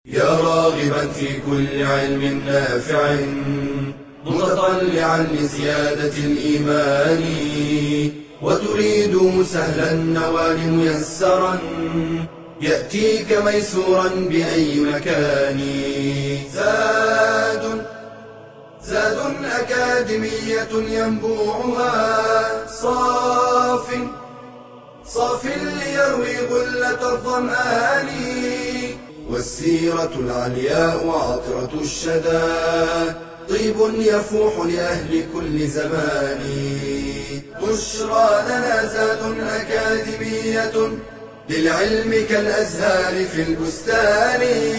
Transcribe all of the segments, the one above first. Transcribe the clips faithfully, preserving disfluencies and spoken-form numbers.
يا راغبا في كل علم نافع متطلعا لزيادة الإيمان وتريد سهلا النوال ميسرا يأتيك ميسورا بأي مكان. زاد زاد أكاديمية ينبوعها صاف صاف ليروي غلة الظمآن والسيرة العلياء وعطرة الشدى طيب يفوح لأهل كل زمان. بشرى لنا زاد أكاديمية للعلم كالأزهار في البستان.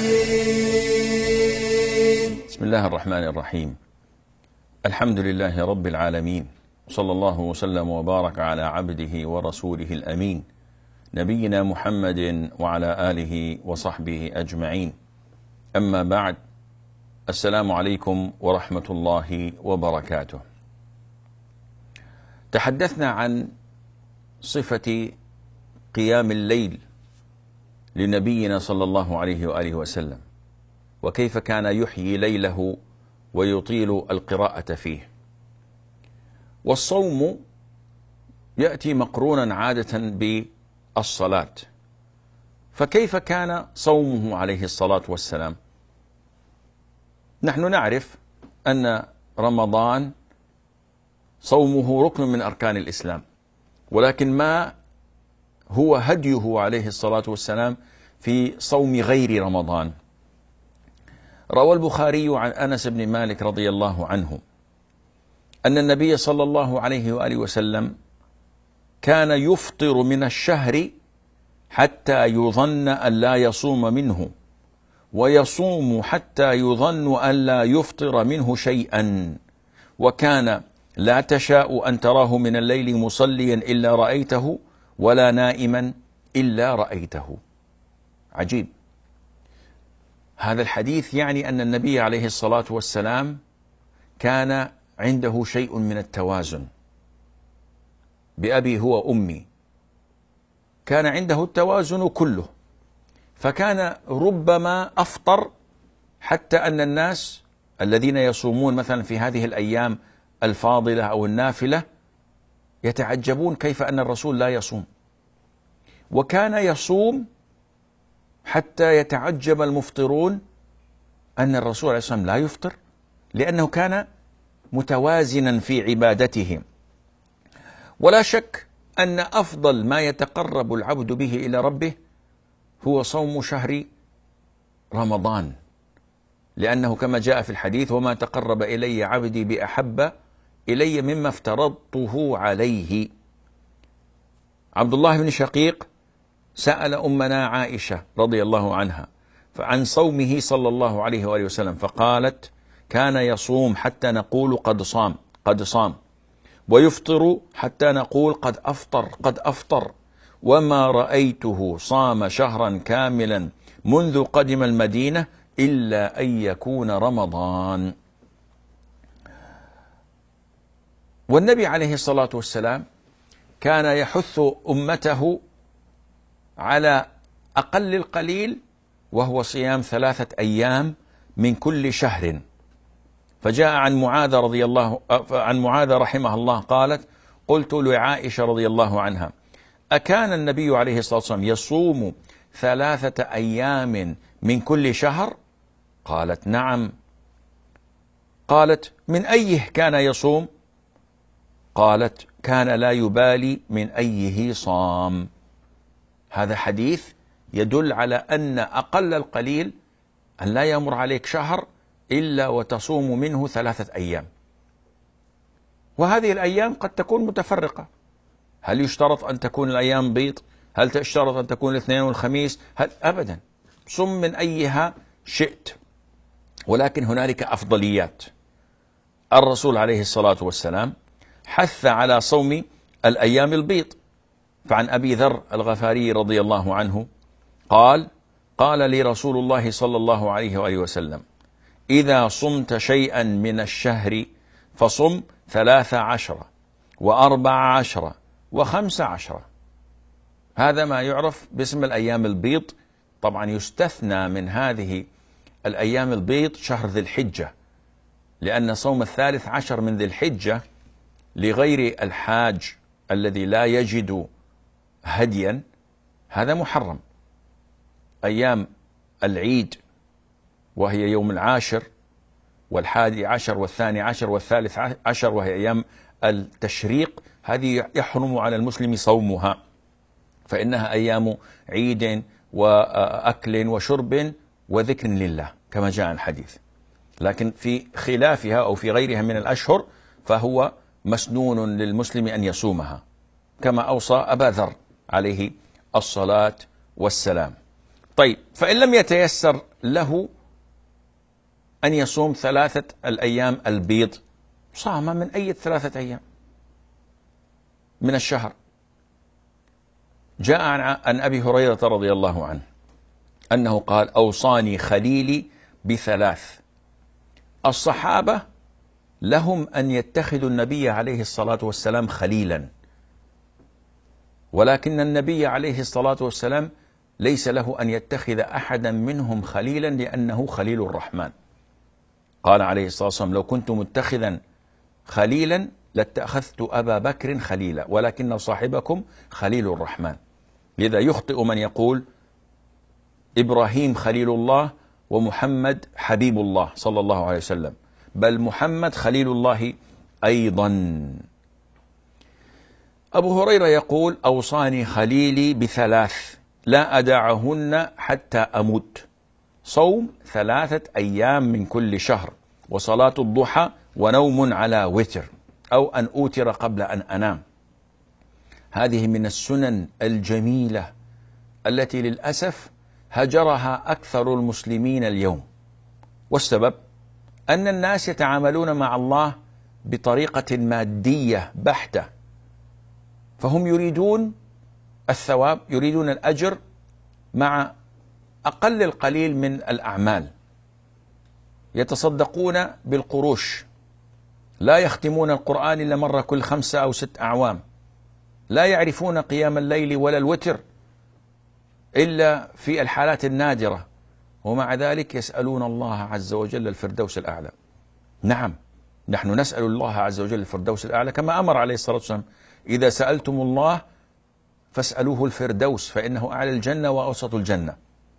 بسم الله الرحمن الرحيم. الحمد لله رب العالمين، صلى الله وسلم وبارك على عبده ورسوله الأمين نبينا محمد وعلى آله وصحبه أجمعين. أما بعد، السلام عليكم ورحمة الله وبركاته. تحدثنا عن صفة قيام الليل لنبينا صلى الله عليه وآله وسلم، وكيف كان يحيي ليله ويطيل القراءة فيه. والصوم يأتي مقرونا عادة بالصلاة، فكيف كان صومه عليه الصلاة والسلام؟ نحن نعرف أن رمضان صومه ركن من أركان الإسلام، ولكن ما هو هديه عليه الصلاة والسلام في صوم غير رمضان؟ روى البخاري عن أنس بن مالك رضي الله عنه أن النبي صلى الله عليه وآله وسلم كان يفطر من الشهر حتى يظن أن لا يصوم منه، ويصوم حتى يظن أن لا يفطر منه شيئا، وكان لا تشاء أن تراه من الليل مصليا إلا رأيته، ولا نائما إلا رأيته. عجيب هذا الحديث، يعني أن النبي عليه الصلاة والسلام كان عنده شيء من التوازن. بأبي هو أمي كان عنده التوازن كله، فكان ربما أفطر حتى أن الناس الذين يصومون مثلا في هذه الأيام الفاضلة أو النافلة يتعجبون كيف أن الرسول لا يصوم، وكان يصوم حتى يتعجب المفطرون أن الرسول عليه الصلاة والسلام لا يفطر، لأنه كان متوازنا في عبادته. ولا شك أن أفضل ما يتقرب العبد به إلى ربه هو صوم شهر رمضان، لأنه كما جاء في الحديث: وما تقرب إلي عبدي بأحب إلي مما افترضته عليه. عبد الله بن شقيق سأل أمنا عائشة رضي الله عنها عن صومه صلى الله عليه وآله وسلم، فقالت: كان يصوم حتى نقول قد صام قد صام، ويفطر حتى نقول قد أفطر قد أفطر، وما رأيته صام شهرا كاملا منذ قدم المدينة إلا أن يكون رمضان. والنبي عليه الصلاة والسلام كان يحث أمته على أقل القليل، وهو صيام ثلاثة أيام من كل شهر. فجاء عن معاذ رضي الله عن معاذ رحمه الله قالت: قلت لعائشة رضي الله عنها: أكان النبي عليه الصلاة والسلام يصوم ثلاثة أيام من كل شهر؟ قالت: نعم. قالت: من أيه كان يصوم؟ قالت: كان لا يبالي من أيه صام. هذا حديث يدل على أن أقل القليل أن لا يمر عليك شهر إلا وتصوم منه ثلاثة أيام. وهذه الأيام قد تكون متفرقة. هل يشترط أن تكون الأيام بيض؟ هل تشترط أن تكون الاثنين والخميس؟ هل أبدا، صم من أيها شئت، ولكن هنالك أفضليات. الرسول عليه الصلاة والسلام حث على صوم الأيام البيض، فعن أبي ذر الغفاري رضي الله عنه قال: قال لي رسول الله صلى الله عليه وآله وسلم: إذا صمت شيئا من الشهر فصم ثلاث عشرة وأربع عشرة وخمس عشرة. هذا ما يعرف باسم الأيام البيض. طبعا يستثنى من هذه الأيام البيض شهر ذي الحجة، لأن صوم الثالث عشر من ذي الحجة لغير الحاج الذي لا يجد هديا هذا محرم. أيام العيد وهي يوم العاشر والحادي عشر والثاني عشر والثالث عشر وهي أيام التشريق، هذه يحرم على المسلم صومها، فإنها أيام عيد وأكل وشرب وذكر لله كما جاء الحديث. لكن في خلافها أو في غيرها من الأشهر فهو مسنون للمسلم أن يصومها، كما أوصى أبا ذر عليه الصلاة والسلام. طيب، فإن لم يتيسر له أن يصوم ثلاثة الأيام البيض، صام من أي ثلاثة أيام من الشهر. جاء عن أبي هريرة رضي الله عنه أنه قال: أوصاني خليلي بثلاث. الصحابة لهم أن يتخذوا النبي عليه الصلاة والسلام خليلا، ولكن النبي عليه الصلاة والسلام ليس له أن يتخذ أحدا منهم خليلا، لأنه خليل الرحمن. قال عليه الصلاة والسلام: لو كنت متخذا خليلا لاتخذت أبا بكر خليلا، ولكن صاحبكم خليل الرحمن. لذا يخطئ من يقول إبراهيم خليل الله ومحمد حبيب الله صلى الله عليه وسلم، بل محمد خليل الله أيضا. أبو هريرة يقول: أوصاني خليلي بثلاث لا أدعهن حتى أموت: صوم ثلاثة أيام من كل شهر، وصلاة الضحى، ونوم على وتر، أو أن أوتر قبل أن أنام. هذه من السنن الجميلة التي للأسف هجرها أكثر المسلمين اليوم، والسبب أن الناس يتعاملون مع الله بطريقة مادية بحتة، فهم يريدون الثواب، يريدون الأجر مع أقل القليل من الأعمال. يتصدقون بالقروش، لا يختمون القرآن إلا مرة كل خمسة أو ست أعوام، لا يعرفون قيام الليل ولا الوتر إلا في الحالات النادرة، ومع ذلك يسألون الله عز وجل الفردوس الأعلى. نعم، نحن نسأل الله عز وجل الفردوس الأعلى، كما أمر عليه الصلاة والسلام: إذا سألتم الله فاسألوه الفردوس فإنه أعلى الجنة وأوسط الجنة.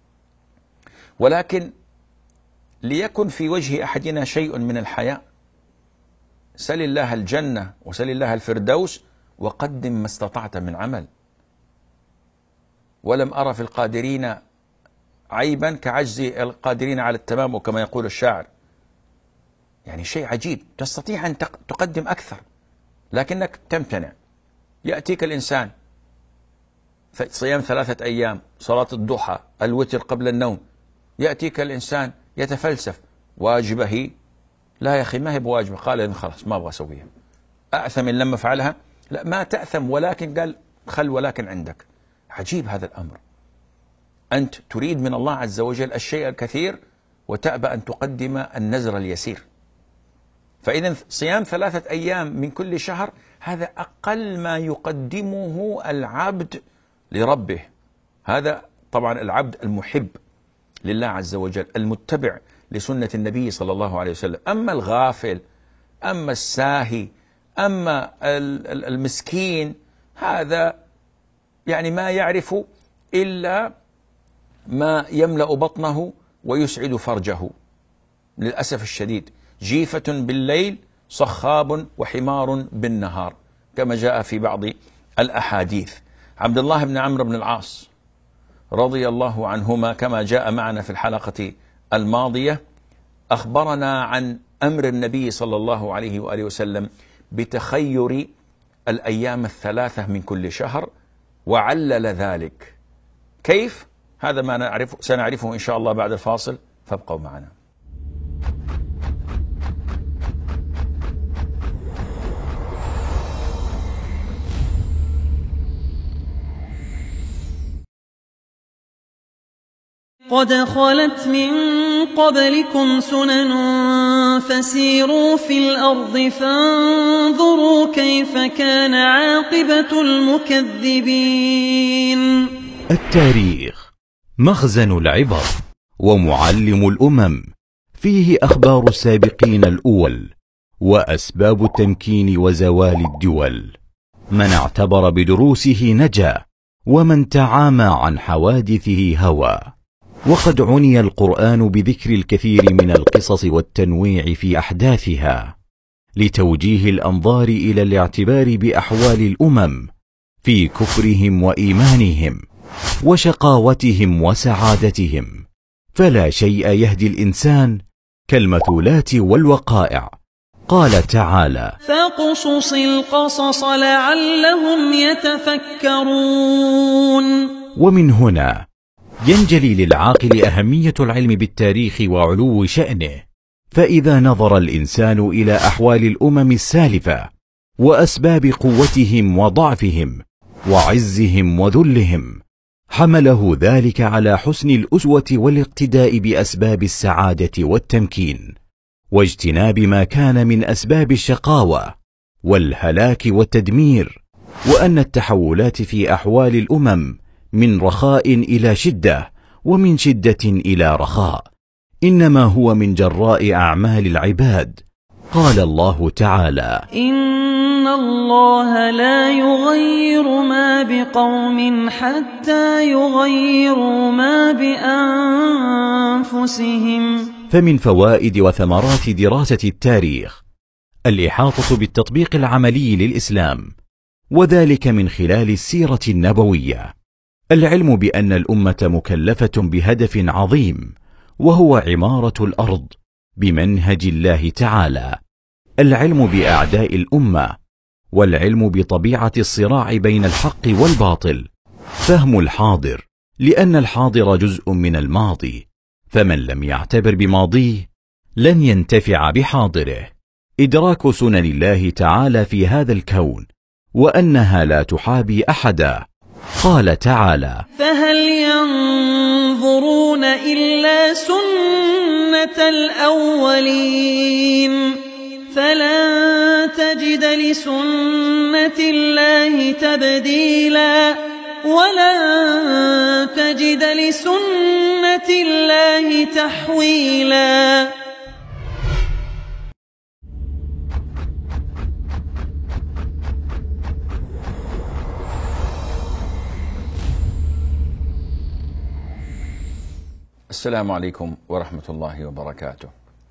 ولكن ليكن في وجه أحدنا شيء من الحياء، سل الله الجنة وسل الله الفردوس وقدم ما استطعت من عمل. ولم أرى في القادرين عيبا كعجز القادرين على التمام، وكما يقول الشاعر. يعني شيء عجيب، تستطيع أن تقدم أكثر لكنك تمتنع. يأتيك الإنسان صيام ثلاثة أيام، صلاة الضحى، الوتر قبل النوم، يأتيك الإنسان يتفلسف: واجبة هي؟ لا يا أخي، ما هي بواجبة. قال: إذن خلاص ما أبغى أسويها. أأثم إن لم أفعلها؟ لا، ما تأثم، ولكن قال خل ولكن عندك. عجيب هذا الأمر، أنت تريد من الله عز وجل الشيء الكثير وتأبى أن تقدم النزر اليسير. فإذا صيام ثلاثة أيام من كل شهر هذا أقل ما يقدمه العبد لربه. هذا طبعا العبد المحب لله عز وجل المتبع لسنة النبي صلى الله عليه وسلم. أما الغافل، أما الساهي، أما المسكين، هذا يعني ما يعرف إلا ما يملأ بطنه ويسعد فرجه. للأسف الشديد، جيفة بالليل صخاب وحمار بالنهار، كما جاء في بعض الأحاديث. عبد الله بن عمرو بن العاص رضي الله عنهما كما جاء معنا في الحلقة الماضية أخبرنا عن أمر النبي صلى الله عليه وآله وسلم بتخير الأيام الثلاثة من كل شهر، وعلل ذلك. كيف؟ هذا ما نعرف سنعرفه إن شاء الله بعد الفاصل، فابقوا معنا. قد خلت من قبلكم سنن فسيروا في الأرض فانظروا كيف كان عاقبة المكذبين. التاريخ مخزن العبر، ومعلم الأمم، فيه أخبار السابقين الأول وأسباب التمكين وزوال الدول. من اعتبر بدروسه نجا، ومن تعامى عن حوادثه هوى. وقد عني القرآن بذكر الكثير من القصص والتنويع في أحداثها لتوجيه الأنظار إلى الاعتبار بأحوال الأمم في كفرهم وإيمانهم وشقاوتهم وسعادتهم، فلا شيء يهدي الإنسان كالمثولات والوقائع. قال تعالى: فاقصص القصص لعلهم يتفكرون. ومن هنا ينجلي للعاقل أهمية العلم بالتاريخ وعلو شأنه، فإذا نظر الإنسان إلى أحوال الأمم السالفة وأسباب قوتهم وضعفهم وعزهم وذلهم، حمله ذلك على حسن الأسوة والاقتداء بأسباب السعادة والتمكين، واجتناب ما كان من أسباب الشقاوة والهلاك والتدمير، وأن التحولات في أحوال الأمم من رخاء إلى شدة ومن شدة إلى رخاء إنما هو من جراء أعمال العباد. قال الله تعالى: إن الله لا يغير ما بقوم حتى يغيروا ما بأنفسهم. فمن فوائد وثمرات دراسة التاريخ الإحاطة بالتطبيق العملي للإسلام، وذلك من خلال السيرة النبوية. العلم بأن الأمة مكلفة بهدف عظيم، وهو عمارة الأرض بمنهج الله تعالى. العلم بأعداء الأمة، والعلم بطبيعة الصراع بين الحق والباطل. فهم الحاضر، لأن الحاضر جزء من الماضي، فمن لم يعتبر بماضيه لن ينتفع بحاضره. إدراك سنن الله تعالى في هذا الكون، وأنها لا تحابي أحدا. قال تعالى: فهل ينظرون إلا سنة الأولين فلن تجد لسنة الله تبديلا ولن تجد لسنة الله تحويلا. السلام عليكم ورحمة الله وبركاته.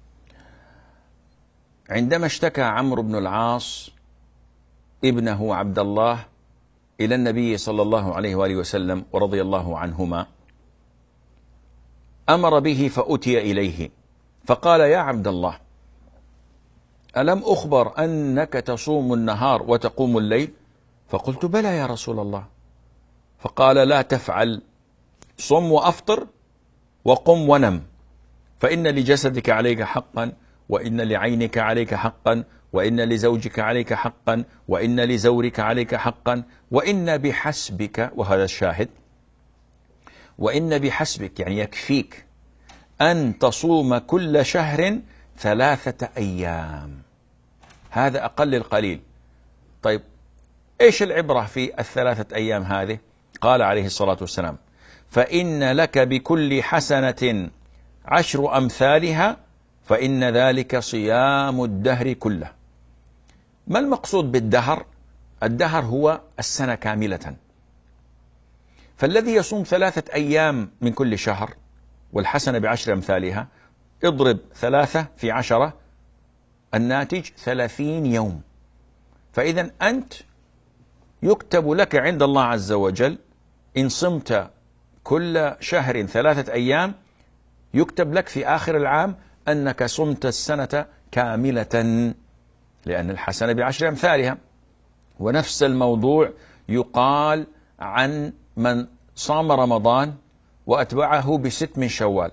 عندما اشتكى عمرو بن العاص ابنه عبد الله إلى النبي صلى الله عليه وآله وسلم ورضي الله عنهما، أمر به فأتي إليه فقال: يا عبد الله، ألم أخبر أنك تصوم النهار وتقوم الليل؟ فقلت: بلى يا رسول الله. فقال: لا تفعل، صم وأفطر وقم ونم، فإن لجسدك عليك حقا، وإن لعينك عليك حقا، وإن لزوجك عليك حقا، وإن لزورك عليك حقا، وإن بحسبك، وهذا الشاهد، وإن بحسبك يعني يكفيك أن تصوم كل شهر ثلاثة أيام. هذا أقل القليل. طيب إيش العبرة في الثلاثة أيام هذه؟ قال عليه الصلاة والسلام: فإن لك بكل حسنة عشر أمثالها، فإن ذلك صيام الدهر كله. ما المقصود بالدهر؟ الدهر هو السنة كاملة. فالذي يصوم ثلاثة أيام من كل شهر والحسنة بعشر أمثالها، اضرب ثلاثة في عشرة، الناتج ثلاثين يوم. فإذا أنت يكتب لك عند الله عز وجل إن صمت كل شهر ثلاثة أيام، يكتب لك في آخر العام أنك صمت السنة كاملة، لأن الحسنة بعشر أمثالها. ونفس الموضوع يقال عن من صام رمضان وأتبعه بست من شوال.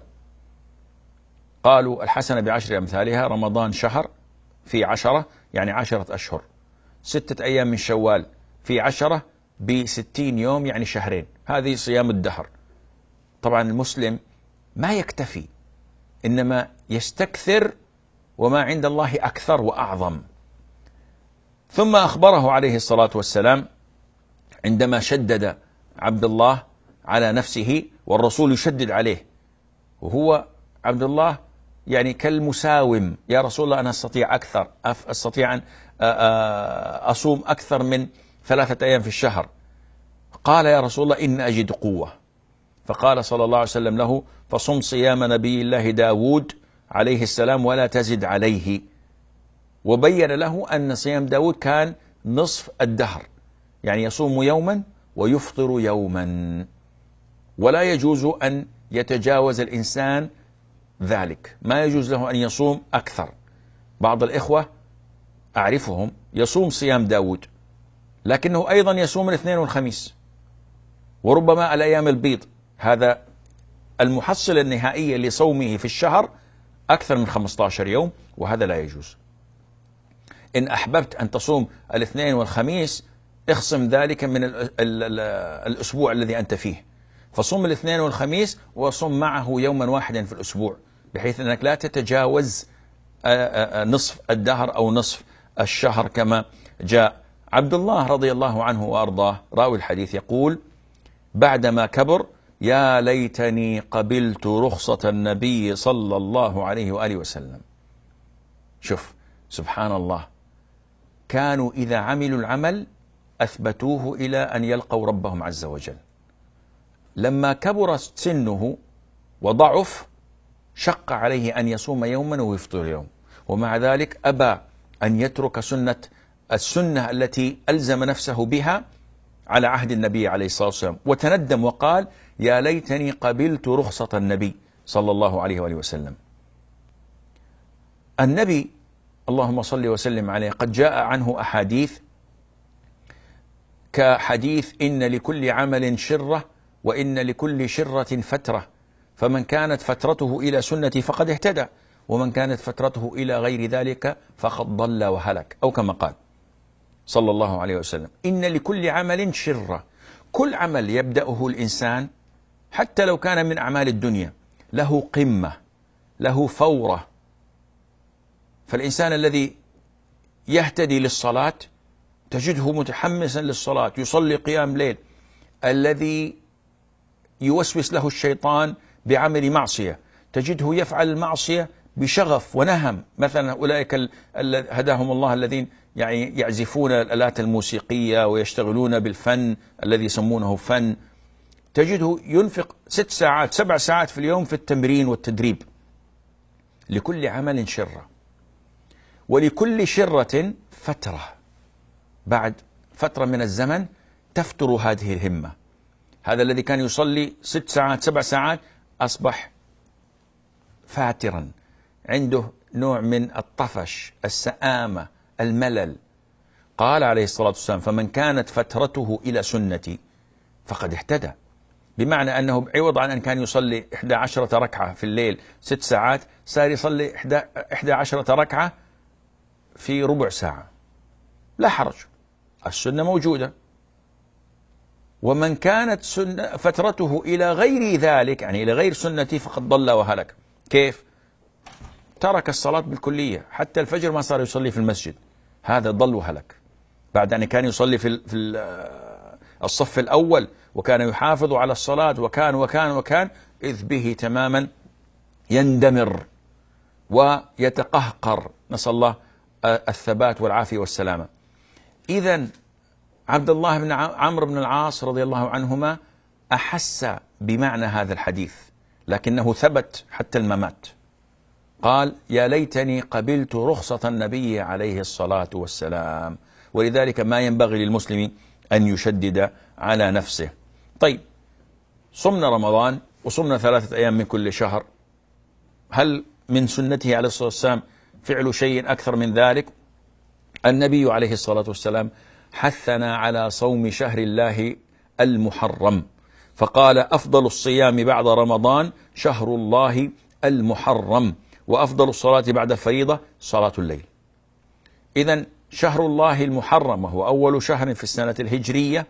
قالوا الحسنة بعشر أمثالها، رمضان شهر في عشرة يعني عشرة أشهر، ستة أيام من شوال في عشرة بستين يوم يعني شهرين. هذه صيام الدهر. طبعا المسلم ما يكتفي، إنما يستكثر، وما عند الله أكثر وأعظم. ثم أخبره عليه الصلاة والسلام عندما شدد عبد الله على نفسه والرسول يشدد عليه، وهو عبد الله يعني كالمساوم، يا رسول الله أنا أستطيع أكثر، أستطيع أن أصوم أكثر من ثلاثة أيام في الشهر. قال يا رسول الله إن أجد قوة. فقال صلى الله عليه وسلم له فصم صيام نبي الله داود عليه السلام ولا تزد عليه. وبين له أن صيام داود كان نصف الدهر، يعني يصوم يوما ويفطر يوما، ولا يجوز أن يتجاوز الإنسان ذلك، ما يجوز له أن يصوم أكثر. بعض الإخوة أعرفهم يصوم صيام داود، لكنه أيضا يصوم الاثنين والخميس وربما الأيام البيض. هذا المحصلة النهائية لصومه في الشهر أكثر من خمسة عشر يوم، وهذا لا يجوز. إن أحببت أن تصوم الاثنين والخميس اخصم ذلك من ال ال ال الأسبوع الذي أنت فيه، فصوم الاثنين والخميس وصوم معه يوما واحدا في الأسبوع، بحيث أنك لا تتجاوز نصف الدهر أو نصف الشهر كما جاء. عبد الله رضي الله عنه وأرضاه راوي الحديث يقول بعدما كبر يا ليتني قبلت رخصة النبي صلى الله عليه وآله وسلم. شوف سبحان الله، كانوا إذا عملوا العمل أثبتوه إلى أن يلقوا ربهم عز وجل. لما كبر سنه وضعف شق عليه أن يصوم يوما ويفطر يوم، ومع ذلك أبى أن يترك سنة السنة التي ألزم نفسه بها على عهد النبي عليه الصلاة والسلام، وتندم وقال يا ليتني قبلت رخصة النبي صلى الله عليه وآله وسلم. النبي اللهم صل وسلم عليه قد جاء عنه أحاديث كحديث إن لكل عمل شرة وإن لكل شرة فترة، فمن كانت فترته إلى سنتي فقد اهتدى، ومن كانت فترته إلى غير ذلك فقد ضل وهلك، أو كما قال صلى الله عليه وسلم. إن لكل عمل شرة، كل عمل يبدأه الإنسان حتى لو كان من أعمال الدنيا له قمة، له فورة. فالإنسان الذي يهتدي للصلاة تجده متحمسا للصلاة، يصلي قيام ليل. الذي يوسوس له الشيطان بعمل معصية تجده يفعل المعصية بشغف ونهم، مثلا أولئك هداهم الله الذين يعني يعزفون الآلات الموسيقية ويشتغلون بالفن الذي يسمونه فن، تجده ينفق ست ساعات سبع ساعات في اليوم في التمرين والتدريب. لكل عمل شرة، ولكل شرة فترة، بعد فترة من الزمن تفتر هذه الهمة. هذا الذي كان يصلي ست ساعات سبع ساعات أصبح فاترا، عنده نوع من الطفش، السآمة، الملل. قال عليه الصلاة والسلام فمن كانت فترته إلى سنتي فقد اهتدى، بمعنى أنه عوض عن أن كان يصلي إحدى عشرة ركعة في الليل ست ساعات صار يصلي إحدى عشرة ركعة في ربع ساعة، لا حرج، السنة موجودة. ومن كانت سنة فترته إلى غير ذلك، يعني إلى غير سنتي، فقد ضل وهلك. كيف؟ ترك الصلاة بالكلية، حتى الفجر ما صار يصلي في المسجد، هذا ضل وهلك. بعد أن كان يصلي في في الصف الأول وكان يحافظ على الصلاة وكان وكان وكان إذ به تماما يندمر ويتقهقر، نسأل الله الثبات والعافية والسلامة. إذن عبد الله بن عمرو بن العاص رضي الله عنهما أحس بمعنى هذا الحديث، لكنه ثبت حتى الممات. قال يا ليتني قبلت رخصة النبي عليه الصلاة والسلام. ولذلك ما ينبغي للمسلم أن يشدد على نفسه. طيب، صمنا رمضان وصمنا ثلاثة أيام من كل شهر، هل من سنته عليه الصلاة والسلام فعل شيء أكثر من ذلك؟ النبي عليه الصلاة والسلام حثنا على صوم شهر الله المحرم، فقال أفضل الصيام بعد رمضان شهر الله المحرم، وأفضل الصلاة بعد الفريضة صلاة الليل. إذن شهر الله المحرم وهو أول شهر في السنة الهجرية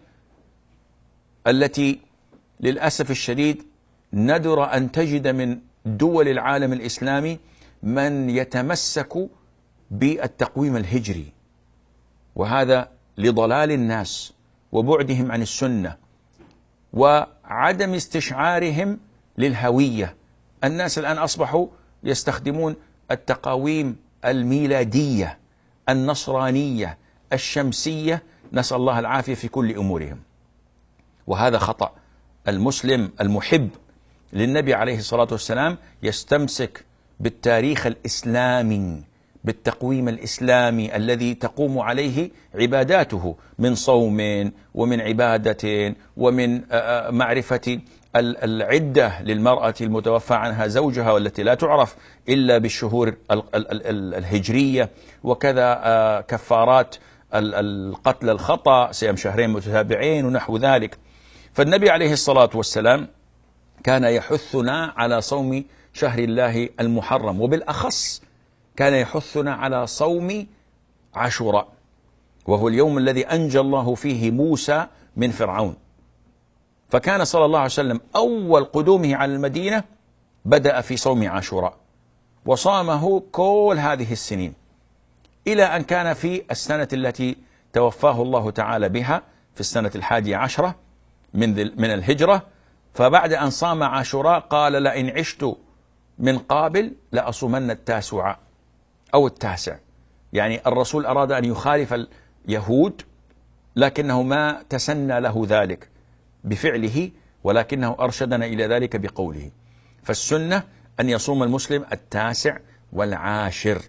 التي للأسف الشديد ندر أن تجد من دول العالم الإسلامي من يتمسك بالتقويم الهجري، وهذا لضلال الناس وبعدهم عن السنة وعدم استشعارهم للهوية الناس الآن أصبحوا يستخدمون التقاويم الميلادية النصرانية الشمسية، نسأل الله العافية في كل أمورهم، وهذا خطأ. المسلم المحب للنبي عليه الصلاة والسلام يستمسك بالتاريخ الإسلامي، بالتقويم الإسلامي الذي تقوم عليه عباداته من صوم ومن عبادة ومن معرفة العدة للمرأة المتوفى عنها زوجها والتي لا تعرف إلا بالشهور الهجرية، وكذا كفارات القتل الخطأ صيام شهرين متتابعين ونحو ذلك. فالنبي عليه الصلاة والسلام كان يحثنا على صوم شهر الله المحرم، وبالأخص كان يحثنا على صوم عاشوراء، وهو اليوم الذي أنجى الله فيه موسى من فرعون. فكان صلى الله عليه وسلم أول قدومه على المدينة بدأ في صوم عاشوراء، وصامه كل هذه السنين إلى أن كان في السنة التي توفاه الله تعالى بها في السنة الحادية عشرة من, من الهجرة. فبعد أن صام عاشوراء قال: لئن عشت من قابل لأصومن التاسع أو التاسع. يعني الرسول أراد أن يخالف اليهود، لكنه ما تسنى له ذلك بفعله، ولكنه أرشدنا إلى ذلك بقوله. فالسنة أن يصوم المسلم التاسع والعاشر،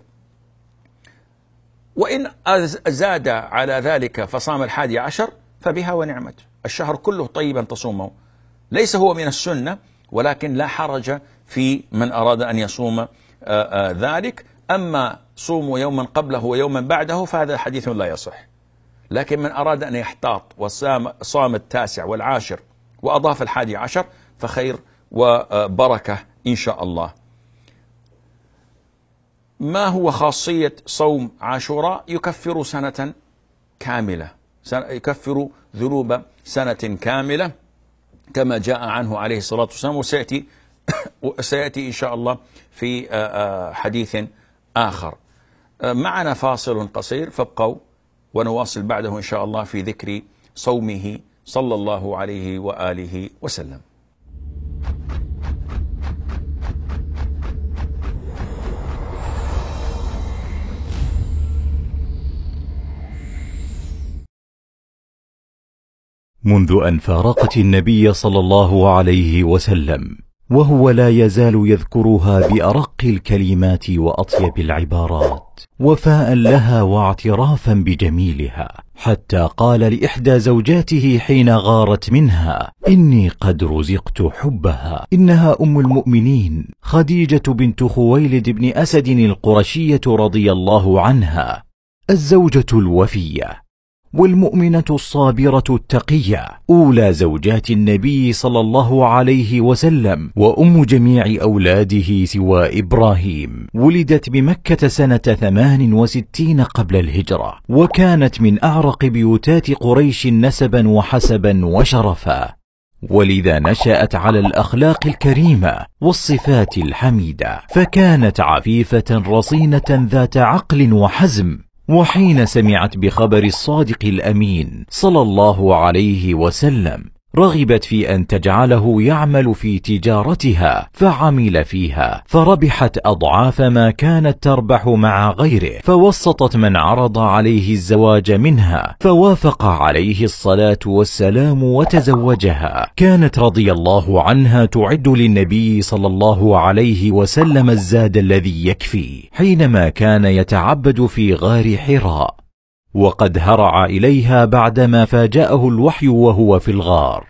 وإن زاد على ذلك فصام الحادي عشر فبها ونعمت. الشهر كله طيب أن تصومه، ليس هو من السنة، ولكن لا حرج في من أراد أن يصوم آآ آآ ذلك. أما صوموا يوما قبله ويوما بعده فهذا حديث لا يصح. لكن من أراد أن يحتاط وصام صام التاسع والعاشر وأضاف الحادي عشر فخير وبركة إن شاء الله. ما هو خاصية صوم عاشوراء؟ يكفر سنة كاملة، يكفر ذنوب سنة كاملة كما جاء عنه عليه الصلاة والسلام، وسيأتي سيأتي إن شاء الله في حديث آخر. معنا فاصل قصير فابقوا ونواصل بعده إن شاء الله في ذكر صومه صلى الله عليه وآله وسلم. منذ أن فارقت النبي صلى الله عليه وسلم وهو لا يزال يذكرها بأرق الكلمات وأطيب العبارات وفاء لها واعترافا بجميلها، حتى قال لإحدى زوجاته حين غارت منها: إني قد رزقت حبها. إنها أم المؤمنين خديجة بنت خويلد بن أسد القرشية رضي الله عنها، الزوجة الوفية والمؤمنة الصابرة التقية، أولى زوجات النبي صلى الله عليه وسلم، وأم جميع أولاده سوى إبراهيم. ولدت بمكة سنة ثمان وستين قبل الهجرة، وكانت من أعرق بيوتات قريش نسبا وحسبا وشرفا، ولذا نشأت على الأخلاق الكريمة والصفات الحميدة، فكانت عفيفة رصينة ذات عقل وحزم. وحين سمعت بخبر الصادق الأمين صلى الله عليه وسلم رغبت في أن تجعله يعمل في تجارتها، فعمل فيها فربحت أضعاف ما كانت تربح مع غيره، فوسطت من عرض عليه الزواج منها، فوافق عليه الصلاة والسلام وتزوجها. كانت رضي الله عنها تعد للنبي صلى الله عليه وسلم الزاد الذي يكفي حينما كان يتعبد في غار حراء، وقد هرع إليها بعدما فاجأه الوحي وهو في الغار،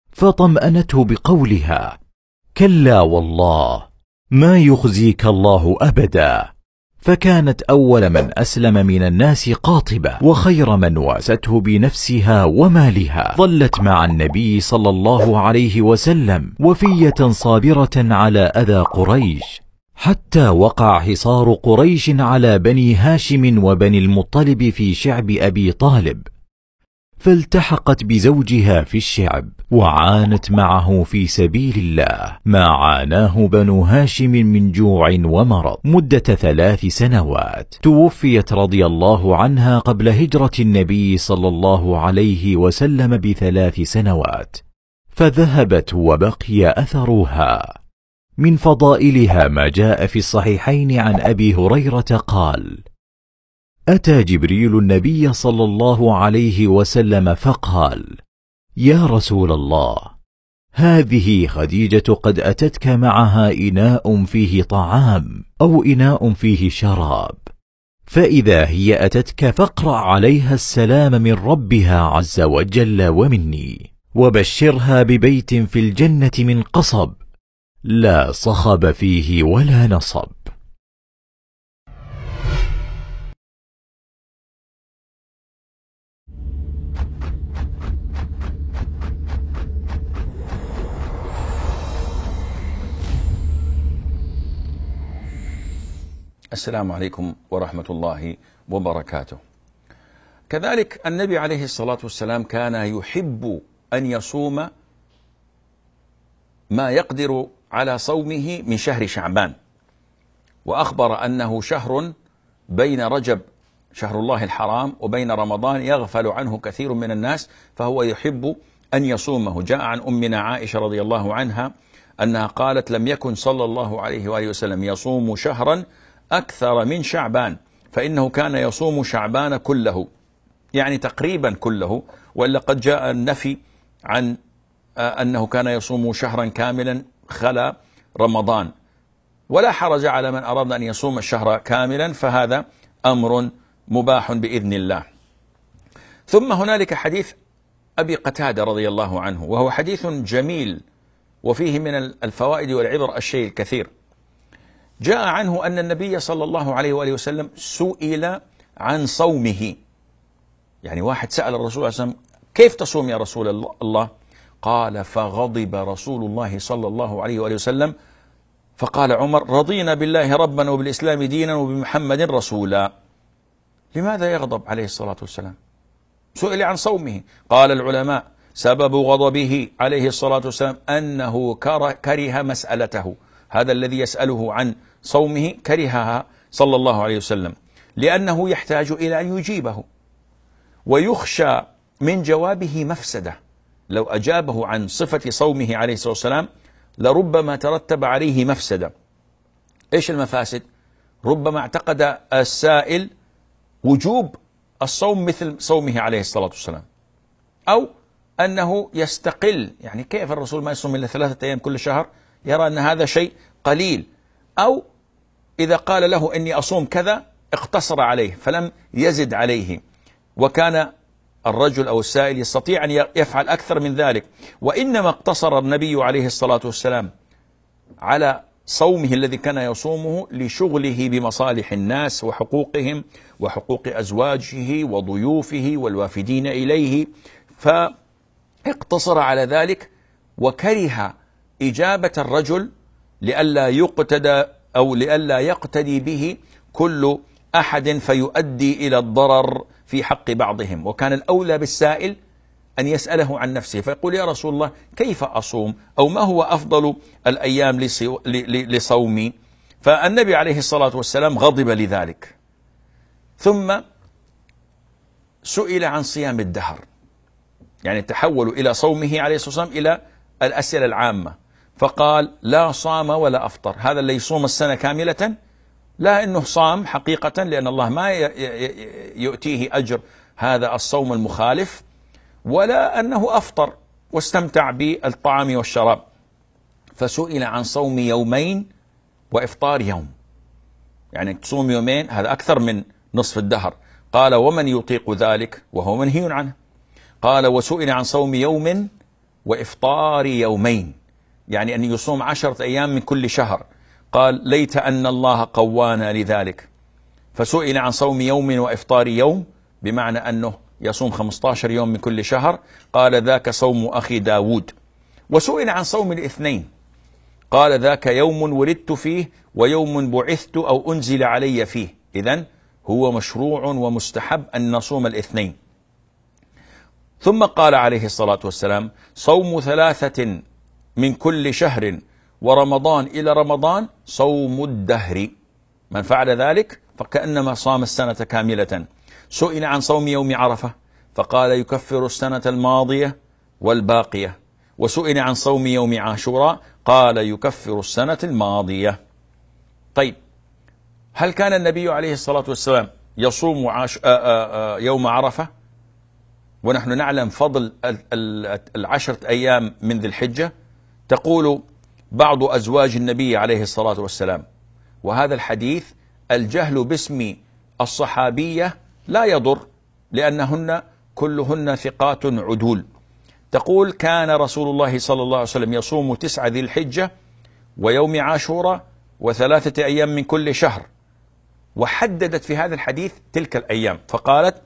فطمأنته بقولها: كلا والله ما يخزيك الله أبدا. فكانت أول من أسلم من الناس قاطبة، وخير من واسته بنفسها ومالها. ظلت مع النبي صلى الله عليه وسلم وفية صابرة على أذى قريش، حتى وقع حصار قريش على بني هاشم وبني المطلب في شعب أبي طالب، فالتحقت بزوجها في الشعب وعانت معه في سبيل الله ما عاناه بنو هاشم من جوع ومرض مدة ثلاث سنوات. توفيت رضي الله عنها قبل هجرة النبي صلى الله عليه وسلم بثلاث سنوات، فذهبت وبقي أثرها. من فضائلها ما جاء في الصحيحين عن أبي هريرة قال: أتى جبريل النبي صلى الله عليه وسلم فقال: يا رسول الله، هذه خديجة قد أتتك معها إناء فيه طعام أو إناء فيه شراب، فإذا هي أتتك فاقرأ عليها السلام من ربها عز وجل ومني، وبشرها ببيت في الجنة من قصب لا صخب فيه ولا نصب. السلام عليكم ورحمة الله وبركاته. كذلك النبي عليه الصلاة والسلام كان يحب أن يصوم ما يقدر على صومه من شهر شعبان، وأخبر أنه شهر بين رجب شهر الله الحرام وبين رمضان يغفل عنه كثير من الناس، فهو يحب أن يصومه. جاء عن أمنا عائشة رضي الله عنها أنها قالت: لم يكن صلى الله عليه وآله وسلم يصوم شهرا أكثر من شعبان، فإنه كان يصوم شعبان كله، يعني تقريبا كله، وإلا قد جاء النفي عن أنه كان يصوم شهرا كاملا خلا رمضان. ولا حرج على من أراد أن يصوم الشهر كاملا، فهذا أمر مباح بإذن الله. ثم هنالك حديث أبي قتادة رضي الله عنه، وهو حديث جميل وفيه من الفوائد والعبر الشيء الكثير. جاء عنه أن النبي صلى الله عليه وآله وسلم سئل عن صومه، يعني واحد سأل الرسول صلى الله عليه وسلم: كيف تصوم يا رسول الله؟ قال: فغضب رسول الله صلى الله عليه وآله وسلم فقال عمر: رضينا بالله ربا وبالإسلام دينا وبمحمد رسولا. لماذا يغضب عليه الصلاة والسلام؟ سئل عن صومه. قال العلماء: سبب غضبه عليه الصلاة والسلام أنه كره مسألته، هذا الذي يسأله عن صومه كرهها صلى الله عليه وسلم، لأنه يحتاج إلى أن يجيبه، ويخشى من جوابه مفسدة. لو أجابه عن صفة صومه عليه الصلاة والسلام لربما ترتب عليه مفسدة. إيش المفاسد؟ ربما اعتقد السائل وجوب الصوم مثل صومه عليه الصلاة والسلام، أو أنه يستقل، يعني كيف الرسول ما يصوم إلا ثلاثة أيام كل شهر، يرى أن هذا شيء قليل، أو إذا قال له إني أصوم كذا اقتصر عليه فلم يزد عليه، وكان الرجل أو السائل يستطيع أن يفعل أكثر من ذلك. وإنما اقتصر النبي عليه الصلاة والسلام على صومه الذي كان يصومه لشغله بمصالح الناس وحقوقهم وحقوق أزواجه وضيوفه والوافدين إليه، فاقتصر على ذلك، وكره إجابة الرجل لئلا يقتدى أو لئلا يقتدي به كل أحد فيؤدي إلى الضرر في حق بعضهم. وكان الأولى بالسائل أن يسأله عن نفسه، فيقول: يا رسول الله، كيف أصوم؟ أو ما هو أفضل الأيام لصومي؟ فالنبي عليه الصلاة والسلام غضب لذلك. ثم سئل عن صيام الدهر، يعني تحولوا إلى صومه عليه الصلاة والسلام إلى الأسئلة العامة، فقال: لا صام ولا أفطر. هذا اللي يصوم السنة كاملة، لا أنه صام حقيقة، لأن الله ما يؤتيه أجر هذا الصوم المخالف، ولا أنه أفطر واستمتع بالطعام والشراب. فسئل عن صوم يومين وإفطار يوم، يعني تصوم يومين، هذا أكثر من نصف الدهر. قال: ومن يطيق ذلك؟ وهو منهي عنه. قال: وسئل عن صوم يوم وإفطار يومين، يعني أن يصوم عشرة أيام من كل شهر. قال: ليت أن الله قوانا لذلك. فسئل عن صوم يوم وإفطار يوم، بمعنى أنه يصوم خمسة عشر يوم من كل شهر. قال: ذاك صوم أخي داود. وسئل عن صوم الاثنين، قال: ذاك يوم ولدت فيه ويوم بعثت أو أنزل علي فيه. إذن هو مشروع ومستحب أن نصوم الاثنين. ثم قال عليه الصلاة والسلام: صوم ثلاثة من كل شهر ورمضان إلى رمضان صوم الدهر، من فعل ذلك فكأنما صام السنة كاملة. سئل عن صوم يوم عرفة، فقال: يكفر السنة الماضية والباقية. وسئل عن صوم يوم عاشوراء قال يكفر السنة الماضية. طيب، هل كان النبي عليه الصلاة والسلام يصوم عاش... آآ آآ يوم عرفة ونحن نعلم فضل العشرة أيام من ذي الحجة؟ تقول بعض أزواج النبي عليه الصلاة والسلام، وهذا الحديث الجهل باسم الصحابية لا يضر لأنهن كلهن ثقات عدول. تقول كان رسول الله صلى الله عليه وسلم يصوم تسعة ذي الحجة ويوم عاشوراء وثلاثة أيام من كل شهر، وحددت في هذا الحديث تلك الأيام فقالت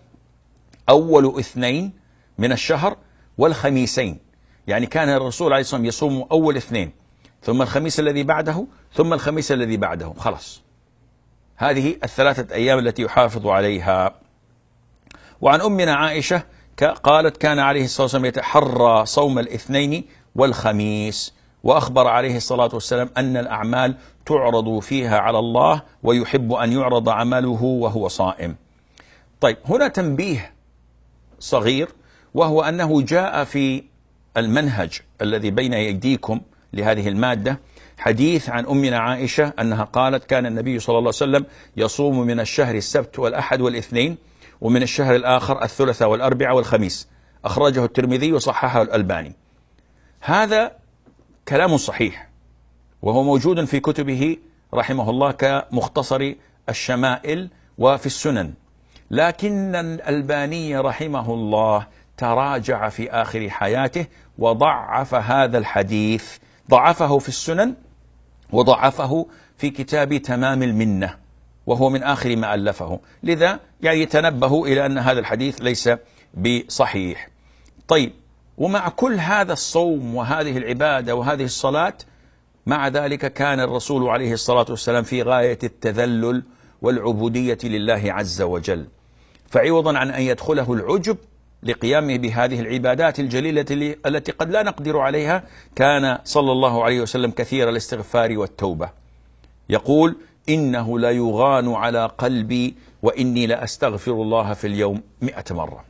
أول اثنين من الشهر والخميسين، يعني كان الرسول عليه الصلاة والسلام يصوم أول اثنين ثم الخميس الذي بعده ثم الخميس الذي بعده، خلاص هذه الثلاثة أيام التي يحافظ عليها. وعن أمنا عائشة قالت كان عليه الصلاة والسلام يتحرى صوم الاثنين والخميس، وأخبر عليه الصلاة والسلام أن الأعمال تعرض فيها على الله ويحب أن يعرض عمله وهو صائم. طيب، هنا تنبيه صغير، وهو أنه جاء في المنهج الذي بين أيديكم لهذه المادة حديث عن أمنا عائشة أنها قالت كان النبي صلى الله عليه وسلم يصوم من الشهر السبت والأحد والاثنين، ومن الشهر الآخر الثلاثاء والأربعاء والخميس، أخرجه الترمذي وصححه الألباني. هذا كلام صحيح وهو موجود في كتبه رحمه الله كمختصر الشمائل وفي السنن، لكن الألباني رحمه الله تراجع في آخر حياته وضعف هذا الحديث، ضعفه في السنن وضعفه في كتاب تمام المنة وهو من آخر ما ألفه، لذا يعني يتنبه إلى أن هذا الحديث ليس بصحيح. طيب، ومع كل هذا الصوم وهذه العبادة وهذه الصلاة، مع ذلك كان الرسول عليه الصلاة والسلام في غاية التذلل والعبودية لله عز وجل، فعوضا عن أن يدخله العجب لقيامه بهذه العبادات الجليلة التي قد لا نقدر عليها، كان صلى الله عليه وسلم كثير الاستغفار والتوبة، يقول إنه لا يغان على قلبي وإني لأستغفر الله في اليوم مئة مرة.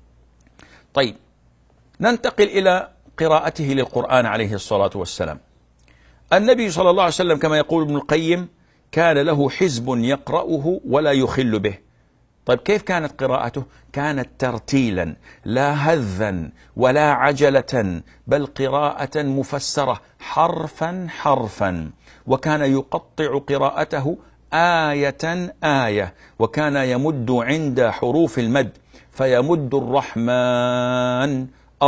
طيب، ننتقل إلى قراءته للقرآن عليه الصلاة والسلام. النبي صلى الله عليه وسلم كما يقول ابن القيم كان له حزب يقرأه ولا يخل به. طيب، كيف كانت قراءته؟ كانت ترتيلا لا هذا ولا عجلة، بل قراءة مفسرة حرفا حرفا، وكان يقطع قراءته آية آية، وكان يمد عند حروف المد فيمد الرحمن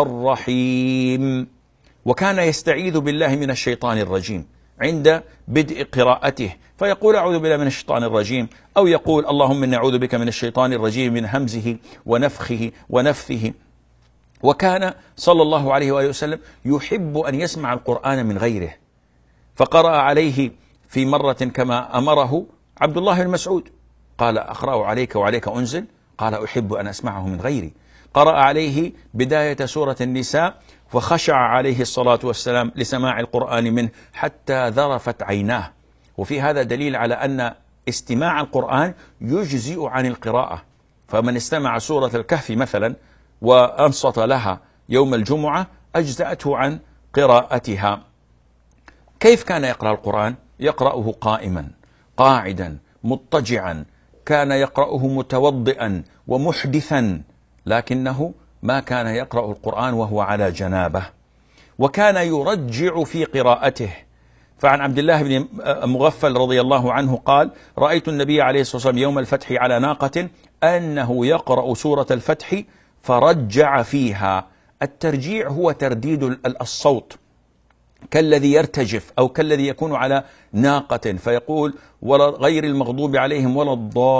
الرحيم، وكان يستعيذ بالله من الشيطان الرجيم عند بدء قراءته فيقول أعوذ بالله من الشيطان الرجيم، أو يقول اللهم إني أعوذ بك من الشيطان الرجيم من همزه ونفخه ونفثه. وكان صلى الله عليه وآله وسلم يحب أن يسمع القرآن من غيره، فقرأ عليه في مرة كما أمره عبد الله بن مسعود، قال أقرأ عليك وعليك أنزل؟ قال أحب أن أسمعه من غيري. قرأ عليه بداية سورة النساء فخشع عليه الصلاة والسلام لسماع القرآن منه حتى ذرفت عيناه، وفي هذا دليل على أن استماع القرآن يجزئ عن القراءة، فمن استمع سورة الكهف مثلا وأنصت لها يوم الجمعة أجزأته عن قراءتها. كيف كان يقرأ القرآن؟ يقرأه قائما قاعدا مضطجعا، كان يقرأه متوضئا ومحدثا، لكنه ما كان يقرأ القرآن وهو على جنابه، وكان يرجع في قراءته. فعن عبد الله بن مغفل رضي الله عنه قال رأيت النبي عليه الصلاة والسلام يوم الفتح على ناقة أنه يقرأ سورة الفتح فرجع فيها. الترجيع هو ترديد الصوت كالذي يرتجف أو كالذي يكون على ناقة فيقول ولا غير المغضوب عليهم ولا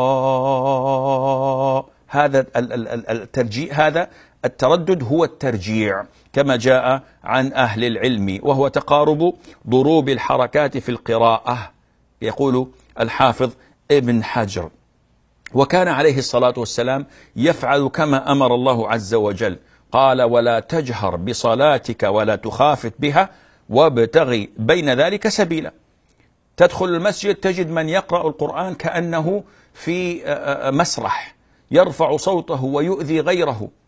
الضاء، هذا الترجيع، هذا التردد هو الترجيع كما جاء عن أهل العلم، وهو تقارب ضروب الحركات في القراءة، يقول الحافظ ابن حجر. وكان عليه الصلاة والسلام يفعل كما أمر الله عز وجل، قال ولا تجهر بصلاتك ولا تخافت بها وابتغي بين ذلك سبيلا. تدخل المسجد تجد من يقرأ القرآن كأنه في مسرح، يرفع صوته ويؤذي غيره،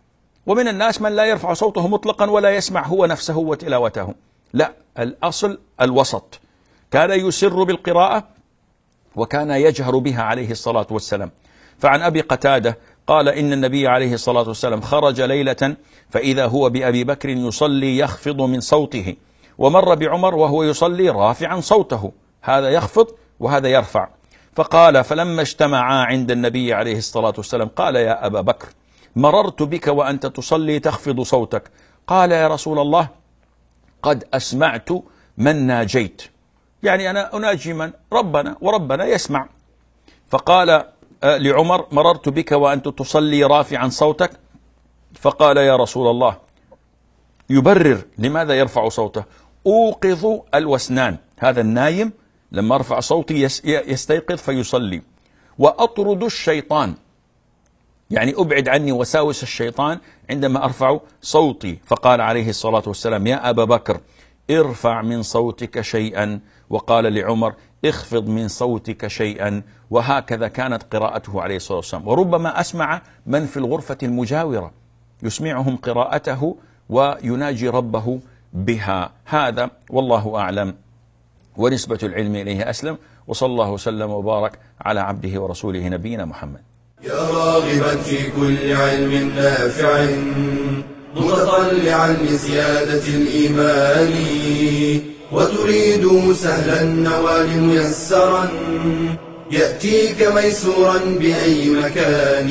ومن الناس من لا يرفع صوته مطلقا ولا يسمع هو نفسه وتلاوته، لا، الأصل الوسط. كان يسر بالقراءة وكان يجهر بها عليه الصلاة والسلام. فعن أبي قتادة قال إن النبي عليه الصلاة والسلام خرج ليلة فإذا هو بأبي بكر يصلي يخفض من صوته، ومر بعمر وهو يصلي رافعا صوته، هذا يخفض وهذا يرفع. فقال فلما اجتمعا عند النبي عليه الصلاة والسلام قال يا أبا بكر مررت بك وأنت تصلي تخفض صوتك. قال يا رسول الله قد أسمعت من ناجيت، يعني أنا أناجي من؟ ربنا، وربنا يسمع. فقال لعمر مررت بك وأنت تصلي رافعا صوتك. فقال يا رسول الله، يبرر لماذا يرفع صوته، أوقظ الوسنان، هذا النايم لما أرفع صوتي يستيقظ فيصلي، وأطرد الشيطان، يعني أبعد عني وساوس الشيطان عندما أرفع صوتي. فقال عليه الصلاة والسلام يا أبا بكر ارفع من صوتك شيئا، وقال لعمر اخفض من صوتك شيئا. وهكذا كانت قراءته عليه الصلاة والسلام، وربما أسمع من في الغرفة المجاورة يسمعهم قراءته ويناجي ربه بها. هذا والله أعلم، ونسبة العلم إليه أسلم. وصلى الله وسلم وبارك على عبده ورسوله نبينا محمد. يا راغبا في كل علم نافع متطلعا لزيادة الإيمان، وتريد سهلا النوال ميسرا يأتيك ميسورا بأي مكان.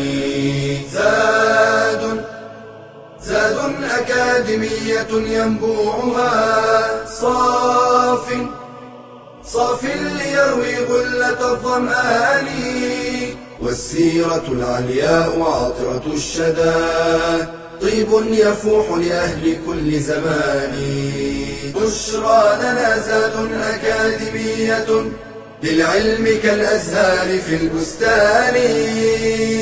زاد زاد أكاديمية ينبوعها صاف صاف ليروي غلة الظمآن، والسيرة العلياء عطرة الشدى طيب يفوح لأهل كل زمان. بشرى لنا زاد أكاديمية للعلم كالأزهار في البستان.